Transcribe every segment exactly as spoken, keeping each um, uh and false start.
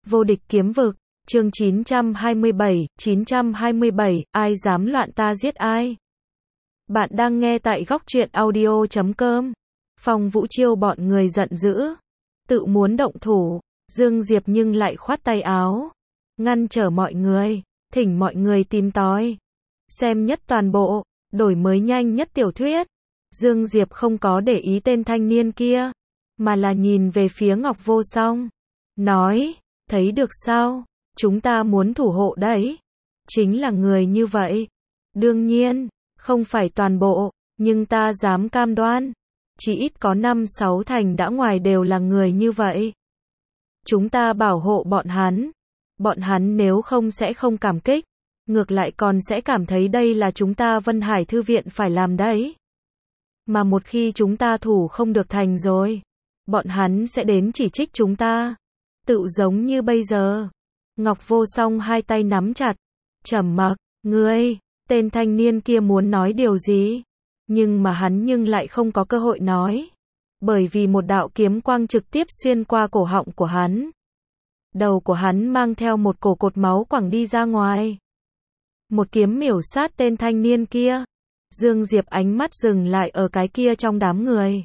Vô địch kiếm vực, chương chín trăm hai mươi bảy, chín trăm hai mươi bảy, ai dám loạn ta giết ai. Bạn đang nghe tại góc truyện audio chấm com. Phong Vũ Chiêu bọn người giận dữ, tự muốn động thủ, Dương Diệp nhưng lại khoát tay áo, ngăn trở mọi người, thỉnh mọi người tìm tòi, xem nhất toàn bộ, đổi mới nhanh nhất tiểu thuyết. Dương Diệp không có để ý tên thanh niên kia, mà là nhìn về phía Ngọc Vô Song, nói, thấy được sao, chúng ta muốn thủ hộ đấy, chính là người như vậy. Đương nhiên, không phải toàn bộ, nhưng ta dám cam đoan, chỉ ít có năm sáu thành đã ngoài đều là người như vậy. Chúng ta bảo hộ bọn hắn, bọn hắn nếu không sẽ không cảm kích, ngược lại còn sẽ cảm thấy đây là chúng ta Vân Hải Thư viện phải làm đấy. Mà một khi chúng ta thủ không được thành rồi, bọn hắn sẽ đến chỉ trích chúng ta, tự giống như bây giờ. Ngọc Vô Song hai tay nắm chặt, trầm mặc, ngươi, tên thanh niên kia muốn nói điều gì, nhưng mà hắn nhưng lại không có cơ hội nói, bởi vì một đạo kiếm quang trực tiếp xuyên qua cổ họng của hắn. Đầu của hắn mang theo một cổ cột máu quẳng đi ra ngoài. Một kiếm miểu sát tên thanh niên kia. Dương Diệp ánh mắt dừng lại ở cái kia trong đám người,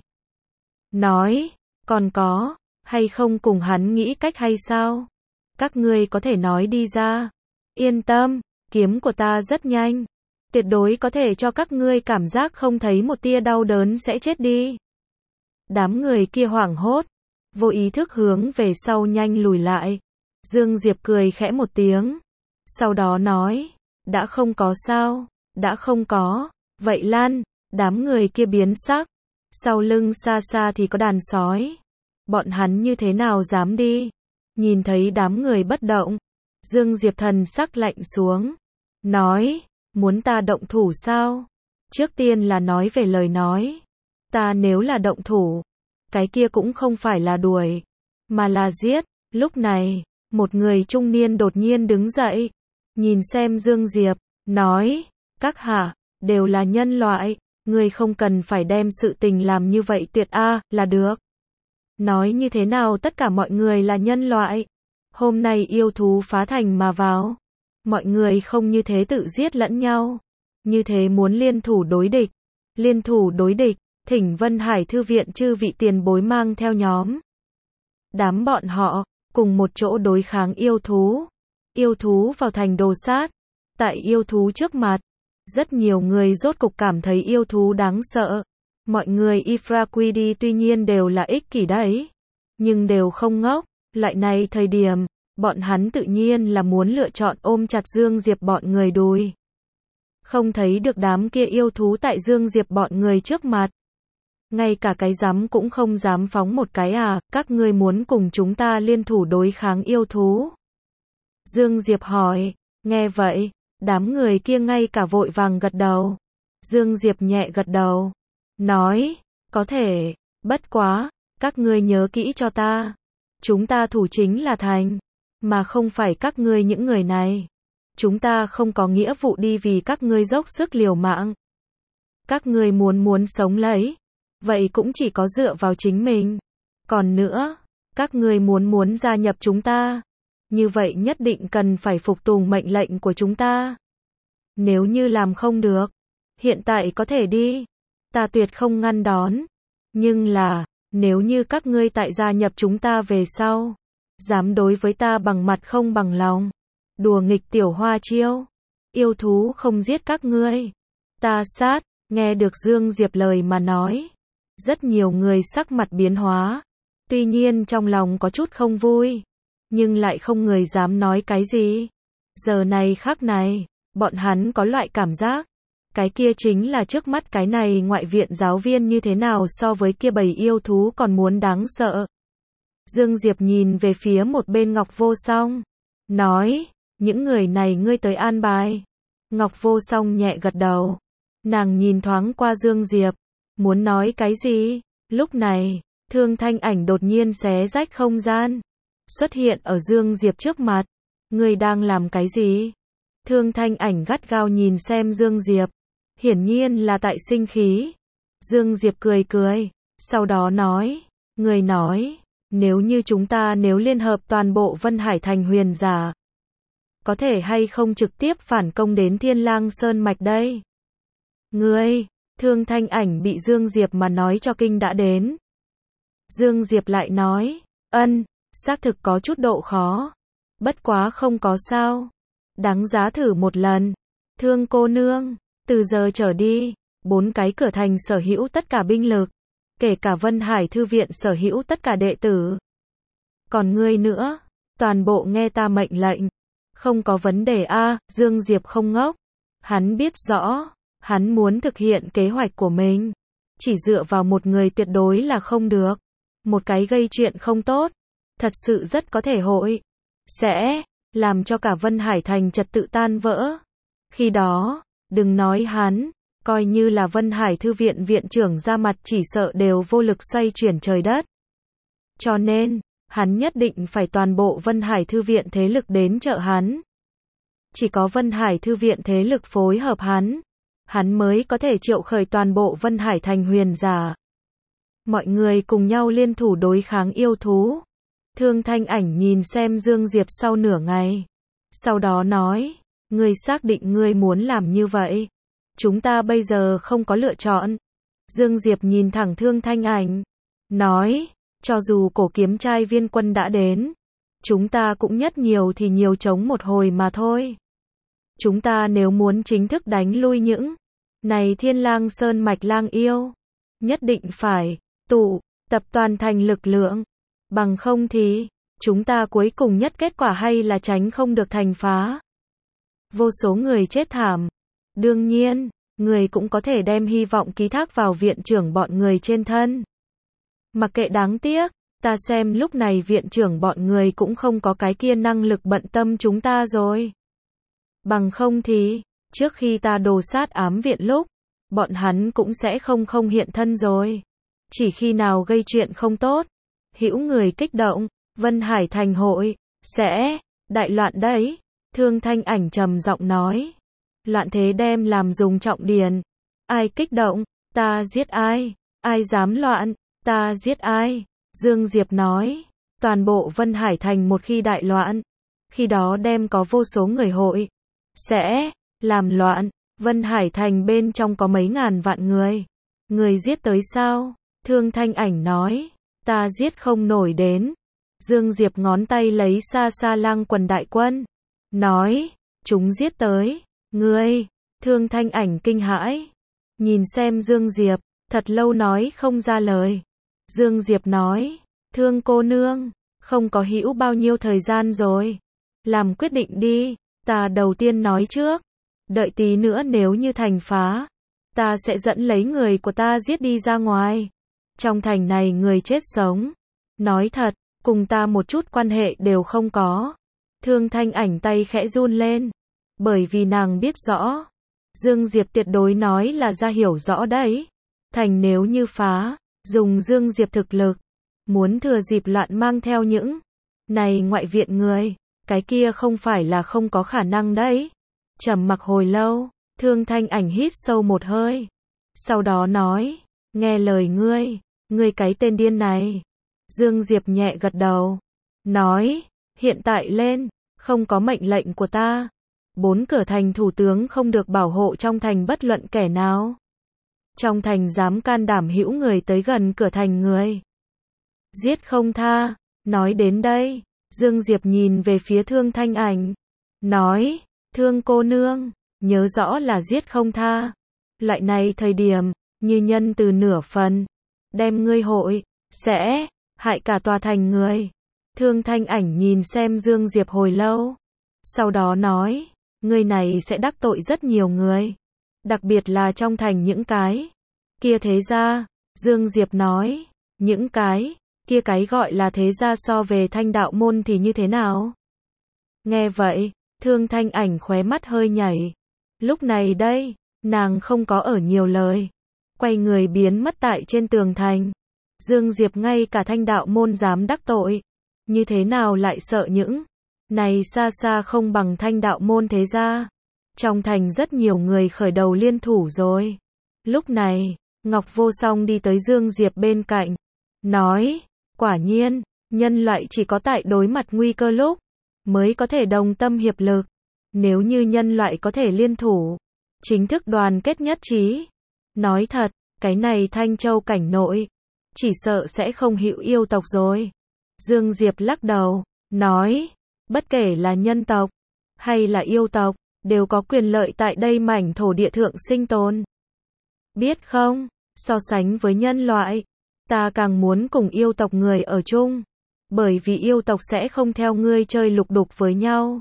nói, còn có, hay không cùng hắn nghĩ cách hay sao? Các ngươi có thể nói đi ra. Yên tâm, kiếm của ta rất nhanh, tuyệt đối có thể cho các ngươi cảm giác không thấy một tia đau đớn sẽ chết đi. Đám người kia hoảng hốt, vô ý thức hướng về sau nhanh lùi lại. Dương Diệp cười khẽ một tiếng, sau đó nói, đã không có sao, đã không có. Vậy Lan, đám người kia biến sắc, sau lưng xa xa thì có đàn sói. Bọn hắn như thế nào dám đi? Nhìn thấy đám người bất động, Dương Diệp thần sắc lạnh xuống, nói, muốn ta động thủ sao? Trước tiên là nói về lời nói. Ta nếu là động thủ, cái kia cũng không phải là đuổi, mà là giết. Lúc này, một người trung niên đột nhiên đứng dậy, nhìn xem Dương Diệp, nói, các hạ, đều là nhân loại, ngươi không cần phải đem sự tình làm như vậy tuyệt a, là được. Nói như thế nào tất cả mọi người là nhân loại? Hôm nay yêu thú phá thành mà vào, mọi người không như thế tự giết lẫn nhau, như thế muốn liên thủ đối địch. Liên thủ đối địch, thỉnh Vân Hải Thư viện chư vị tiền bối mang theo nhóm. Đám bọn họ, cùng một chỗ đối kháng yêu thú. Yêu thú vào thành đồ sát, tại yêu thú trước mặt. Rất nhiều người rốt cục cảm thấy yêu thú đáng sợ. Mọi người Ifraquidi tuy nhiên đều là ích kỷ đấy, nhưng đều không ngốc. Loại này thời điểm, bọn hắn tự nhiên là muốn lựa chọn ôm chặt Dương Diệp bọn người đùi. Không thấy được đám kia yêu thú tại Dương Diệp bọn người trước mặt. Ngay cả cái dám cũng không dám phóng một cái à, các ngươi muốn cùng chúng ta liên thủ đối kháng yêu thú? Dương Diệp hỏi, nghe vậy. Đám người kia ngay cả vội vàng gật đầu. Dương Diệp nhẹ gật đầu, nói, có thể, bất quá, các ngươi nhớ kỹ cho ta. Chúng ta thủ chính là thành, mà không phải các ngươi những người này. Chúng ta không có nghĩa vụ đi vì các ngươi dốc sức liều mạng. Các ngươi muốn muốn sống lấy, vậy cũng chỉ có dựa vào chính mình. Còn nữa, các ngươi muốn muốn gia nhập chúng ta, như vậy nhất định cần phải phục tùng mệnh lệnh của chúng ta. Nếu như làm không được, hiện tại có thể đi, ta tuyệt không ngăn đón. Nhưng là, nếu như các ngươi tại gia nhập chúng ta về sau, dám đối với ta bằng mặt không bằng lòng, đùa nghịch tiểu hoa chiêu, yêu thú không giết các ngươi, ta sát. Nghe được Dương Diệp lời mà nói, rất nhiều người sắc mặt biến hóa, tuy nhiên trong lòng có chút không vui, nhưng lại không người dám nói cái gì. Giờ này khắc này, bọn hắn có loại cảm giác, cái kia chính là trước mắt cái này ngoại viện giáo viên như thế nào so với kia bầy yêu thú còn muốn đáng sợ. Dương Diệp nhìn về phía một bên Ngọc Vô Song, nói, những người này ngươi tới an bài. Ngọc Vô Song nhẹ gật đầu, nàng nhìn thoáng qua Dương Diệp, muốn nói cái gì. Lúc này, Thương Thanh Ảnh đột nhiên xé rách không gian, xuất hiện ở Dương Diệp trước mặt. Ngươi đang làm cái gì? Thương Thanh Ảnh gắt gao nhìn xem Dương Diệp, hiển nhiên là tại sinh khí. Dương Diệp cười cười, sau đó nói, ngươi nói, Nếu như chúng ta nếu liên hợp toàn bộ Vân Hải thành huyền giả, có thể hay không trực tiếp phản công đến Thiên Lang Sơn Mạch đây? Ngươi, Thương Thanh Ảnh bị Dương Diệp mà nói cho kinh đã đến. Dương Diệp lại nói, ân, xác thực có chút độ khó. Bất quá không có sao. Đáng giá thử một lần. Thương cô nương, từ giờ trở đi, bốn cái cửa thành sở hữu tất cả binh lực, kể cả Vân Hải Thư viện sở hữu tất cả đệ tử. Còn ngươi nữa, toàn bộ nghe ta mệnh lệnh. Không có vấn đề a, Dương Diệp không ngốc. Hắn biết rõ, hắn muốn thực hiện kế hoạch của mình. Chỉ dựa vào một người tuyệt đối là không được. Một cái gây chuyện không tốt, thật sự rất có thể hội sẽ làm cho cả Vân Hải thành trật tự tan vỡ. Khi đó, đừng nói hắn, coi như là Vân Hải Thư viện viện trưởng ra mặt chỉ sợ đều vô lực xoay chuyển trời đất. Cho nên, hắn nhất định phải toàn bộ Vân Hải Thư viện thế lực đến trợ hắn. Chỉ có Vân Hải Thư viện thế lực phối hợp hắn, hắn mới có thể triệu khởi toàn bộ Vân Hải thành huyền giả. Mọi người cùng nhau liên thủ đối kháng yêu thú. Thương Thanh Ảnh nhìn xem Dương Diệp sau nửa ngày. Sau đó nói, ngươi xác định ngươi muốn làm như vậy. Chúng ta bây giờ không có lựa chọn. Dương Diệp nhìn thẳng Thương Thanh Ảnh. Nói, cho dù cổ kiếm trai viên quân đã đến, chúng ta cũng nhất nhiều thì nhiều chống một hồi mà thôi. Chúng ta nếu muốn chính thức đánh lui những này Thiên Lang Sơn Mạch lang yêu, nhất định phải tụ tập toàn thành lực lượng. Bằng không thì, chúng ta cuối cùng nhất kết quả hay là tránh không được thành phá. Vô số người chết thảm. Đương nhiên, người cũng có thể đem hy vọng ký thác vào viện trưởng bọn người trên thân. Mặc kệ đáng tiếc, ta xem lúc này viện trưởng bọn người cũng không có cái kia năng lực bận tâm chúng ta rồi. Bằng không thì, trước khi ta đồ sát ám viện lúc, bọn hắn cũng sẽ không không hiện thân rồi. Chỉ khi nào gây chuyện không tốt, hữu người kích động, Vân Hải thành hội sẽ đại loạn đấy. Thương Thanh Ảnh trầm giọng nói, loạn thế đem làm dùng trọng điền. Ai kích động, ta giết ai, ai dám loạn, ta giết ai. Dương Diệp nói, toàn bộ Vân Hải thành một khi đại loạn, khi đó đem có vô số người hội sẽ làm loạn. Vân Hải thành bên trong có mấy ngàn vạn người. Người giết tới sao? Thương Thanh Ảnh nói, ta giết không nổi đến. Dương Diệp ngón tay lấy xa xa lang quần đại quân. Nói, chúng giết tới. Ngươi, Thương Thanh Ảnh kinh hãi. Nhìn xem Dương Diệp, thật lâu nói không ra lời. Dương Diệp nói, Thương cô nương, không có hữu bao nhiêu thời gian rồi. Làm quyết định đi, ta đầu tiên nói trước. Đợi tí nữa nếu như thành phá, ta sẽ dẫn lấy người của ta giết đi ra ngoài. Trong thành này người chết sống, nói thật, cùng ta một chút quan hệ đều không có. Thương Thanh Ảnh tay khẽ run lên, bởi vì nàng biết rõ, Dương Diệp tuyệt đối nói là ra hiểu rõ đấy. Thành nếu như phá, dùng Dương Diệp thực lực, muốn thừa dịp loạn mang theo những này ngoại viện người, cái kia không phải là không có khả năng đấy. Trầm mặc hồi lâu, Thương Thanh Ảnh hít sâu một hơi, sau đó nói, nghe lời ngươi, ngươi cái tên điên này. Dương Diệp nhẹ gật đầu, nói, hiện tại lên, không có mệnh lệnh của ta, bốn cửa thành thủ tướng không được bảo hộ trong thành bất luận kẻ nào. Trong thành dám can đảm hữu người tới gần cửa thành người, giết không tha. Nói đến đây, Dương Diệp nhìn về phía Thương Thanh Ảnh, nói, Thương cô nương, nhớ rõ là giết không tha. Loại này thời điểm, như nhân từ nửa phần, đem ngươi hội sẽ hại cả tòa thành người. Thương Thanh Ảnh nhìn xem Dương Diệp hồi lâu, sau đó nói, ngươi này sẽ đắc tội rất nhiều người, đặc biệt là trong thành những cái kia thế gia. Dương Diệp nói, những cái kia cái gọi là thế gia so về Thanh đạo môn thì như thế nào? Nghe vậy, Thương Thanh Ảnh khóe mắt hơi nhảy. Lúc này đây, nàng không có ở nhiều lời, quay người biến mất tại trên tường thành. Dương Diệp ngay cả Thanh đạo môn dám đắc tội, như thế nào lại sợ những này xa xa không bằng Thanh đạo môn thế gia. Trong thành rất nhiều người khởi đầu liên thủ rồi. Lúc này, Ngọc Vô Song đi tới Dương Diệp bên cạnh, nói, quả nhiên, Nhân loại chỉ có tại đối mặt nguy cơ lúc mới có thể đồng tâm hiệp lực. Nếu như nhân loại có thể liên thủ, chính thức đoàn kết nhất trí. Nói thật, cái này Thanh Châu cảnh nội, chỉ sợ sẽ không hữu yêu tộc rồi. Dương Diệp lắc đầu, nói, bất kể là nhân tộc, hay là yêu tộc, đều có quyền lợi tại đây mảnh thổ địa thượng sinh tồn. Biết không, so sánh với nhân loại, ta càng muốn cùng yêu tộc người ở chung. Bởi vì yêu tộc sẽ không theo ngươi chơi lục đục với nhau.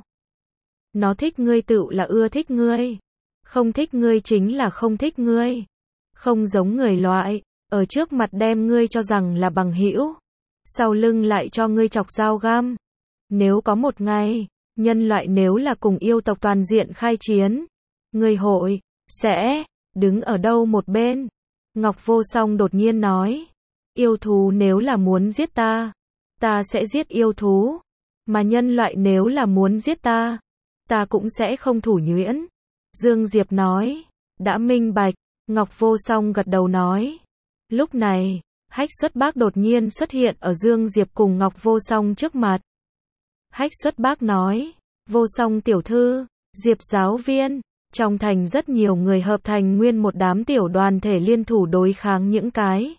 Nó thích ngươi tựu là ưa thích ngươi. Không thích ngươi chính là không thích ngươi. Không giống người loại, ở trước mặt đem ngươi cho rằng là bằng hữu, sau lưng lại cho ngươi chọc dao găm. Nếu có một ngày, nhân loại nếu là cùng yêu tộc toàn diện khai chiến, ngươi hội, sẽ, đứng ở đâu một bên? Ngọc Vô Song đột nhiên nói, yêu thú nếu là muốn giết ta, ta sẽ giết yêu thú, mà nhân loại nếu là muốn giết ta, ta cũng sẽ không thủ nhuyễn. Dương Diệp nói, đã minh bạch. Ngọc Vô Song gật đầu nói. Lúc này, Hách Xuất Bác đột nhiên xuất hiện ở Dương Diệp cùng Ngọc Vô Song trước mặt. Hách Xuất Bác nói, Vô Song tiểu thư, Diệp giáo viên, trong thành rất nhiều người hợp thành nguyên một đám tiểu đoàn thể liên thủ đối kháng những cái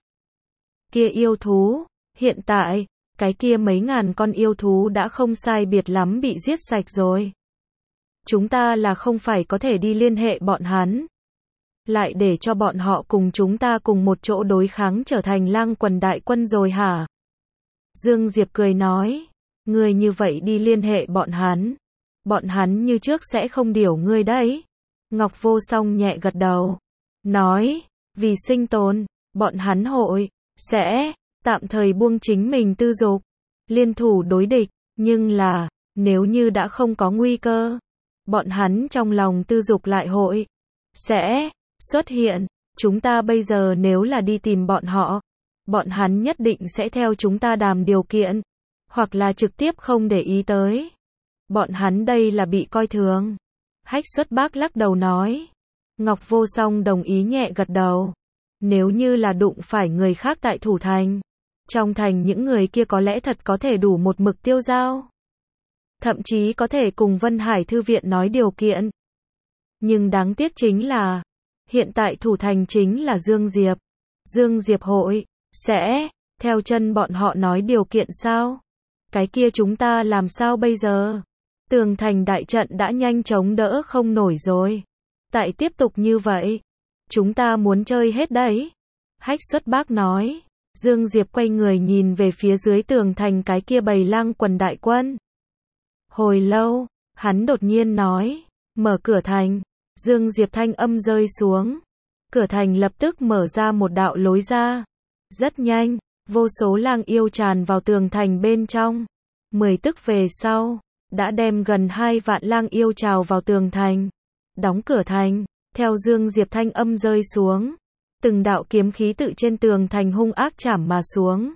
kia yêu thú. Hiện tại, cái kia mấy ngàn con yêu thú đã không sai biệt lắm bị giết sạch rồi. Chúng ta là không phải có thể đi liên hệ bọn hắn, lại để cho bọn họ cùng chúng ta cùng một chỗ đối kháng trở thành lang quần đại quân rồi hả? Dương Diệp cười nói, ngươi như vậy đi liên hệ bọn hắn, bọn hắn như trước sẽ không điều ngươi đấy. Ngọc Vô Song nhẹ gật đầu, nói, vì sinh tồn, bọn hắn hội, sẽ, tạm thời buông chính mình tư dục, liên thủ đối địch, nhưng là, nếu như đã không có nguy cơ, bọn hắn trong lòng tư dục lại hội, sẽ, xuất hiện. Chúng ta bây giờ nếu là đi tìm bọn họ, bọn hắn nhất định sẽ theo chúng ta đàm điều kiện, hoặc là trực tiếp không để ý tới. Bọn hắn đây là bị coi thường. Hách Xuất Bác lắc đầu nói. Ngọc Vô Song đồng ý nhẹ gật đầu. Nếu như là đụng phải người khác tại thủ thành, trong thành những người kia có lẽ thật có thể đủ một mực tiêu dao. Thậm chí có thể cùng Vân Hải Thư viện nói điều kiện. Nhưng đáng tiếc chính là, hiện tại thủ thành chính là Dương Diệp. Dương Diệp hội, sẽ, theo chân bọn họ nói điều kiện sao? Cái kia chúng ta làm sao bây giờ? Tường thành đại trận đã nhanh chóng đỡ không nổi rồi. Tại tiếp tục như vậy, chúng ta muốn chơi hết đấy. Hách Xuất Bác nói. Dương Diệp quay người nhìn về phía dưới tường thành cái kia bầy lang quần đại quân. Hồi lâu, hắn đột nhiên nói, mở cửa thành. Dương Diệp thanh âm rơi xuống. Cửa thành lập tức mở ra một đạo lối ra. Rất nhanh, vô số lang yêu tràn vào tường thành bên trong. Mười tức về sau, đã đem gần hai vạn lang yêu trào vào tường thành. Đóng cửa thành, theo Dương Diệp thanh âm rơi xuống. Từng đạo kiếm khí tự trên tường thành hung ác chảm mà xuống.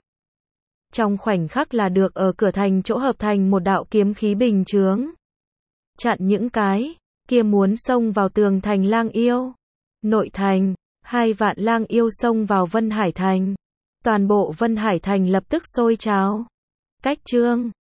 Trong khoảnh khắc là được ở cửa thành chỗ hợp thành một đạo kiếm khí bình chướng. Chặn những cái kia muốn xông vào tường thành lang yêu. Nội thành, hai vạn lang yêu xông vào Vân Hải Thành. Toàn bộ Vân Hải Thành lập tức sôi trào. Cách chương